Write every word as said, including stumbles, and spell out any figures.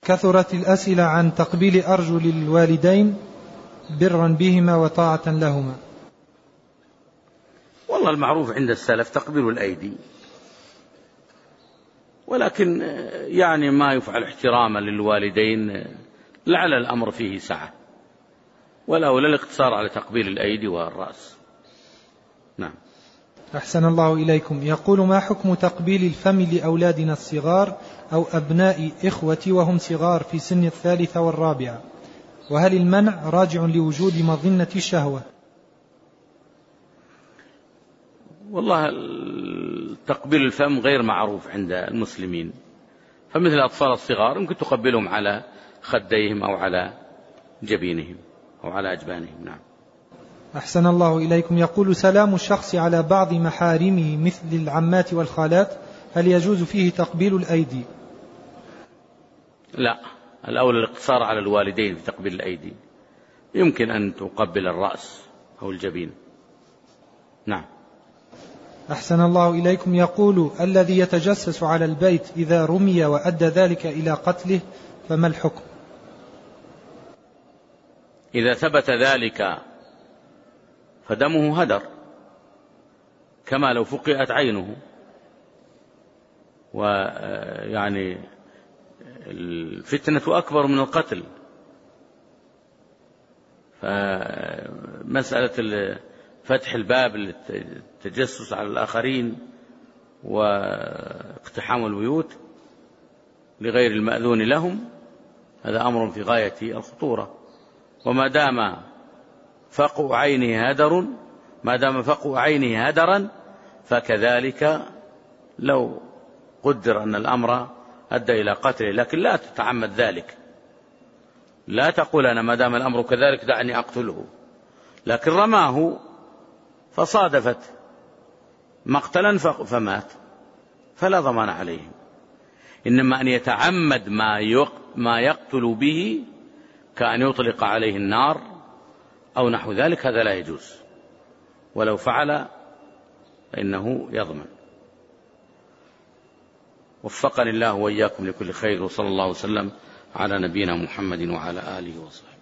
كثرت الأسئلة عن تقبيل أرجل الوالدين برا بهما وطاعة لهما. والله المعروف عند السلف تقبيل الأيدي، ولكن يعني ما يفعل احتراما للوالدين لعل الأمر فيه سعة، والأولى الاقتصار على تقبيل الأيدي والرأس. نعم. أحسن الله إليكم. يقول: ما حكم تقبيل الفم لأولادنا الصغار أو أبناء إخوتي وهم صغار في سن الثالثة والرابعة، وهل المنع راجع لوجود مظنة الشهوة؟ والله تقبيل الفم غير معروف عند المسلمين، فمثل الأطفال الصغار يمكن تقبلهم على خديهم أو على جبينهم أو على أجبانهم. نعم. أحسن الله إليكم. يقول: سلام الشخص على بعض محارمه مثل العمات والخالات، هل يجوز فيه تقبيل الأيدي؟ لا، الأولى الاقتصار على الوالدين في تقبيل الأيدي، يمكن أن تقبل الرأس أو الجبين. نعم. أحسن الله إليكم. يقول: الذي يتجسس على البيت إذا رمي وأدى ذلك إلى قتله فما الحكم؟ إذا ثبت ذلك فدمه هدر، كما لو فقئت عينه، ويعني الفتنة أكبر من القتل. فمسألة فتح الباب للتجسس على الآخرين واقتحام البيوت لغير المأذون لهم هذا أمر في غاية الخطورة، وما دام فقع عينه هدر ما دام فقع عينه هدرا فكذلك لو قدر أن الأمر أدى إلى قتله، لكن لا تتعمد ذلك، لا تقول أنا ما دام الأمر كذلك دعني أقتله، لكن رماه فصادفت مقتلا فمات فلا ضمان عليهم. إنما أن يتعمد ما يقتل به كأن يطلق عليه النار أو نحو ذلك، هذا لا يجوز، ولو فعل فإنه يضمن. وفقني الله وإياكم لكل خير، وصلى الله وسلم على نبينا محمد وعلى آله وصحبه.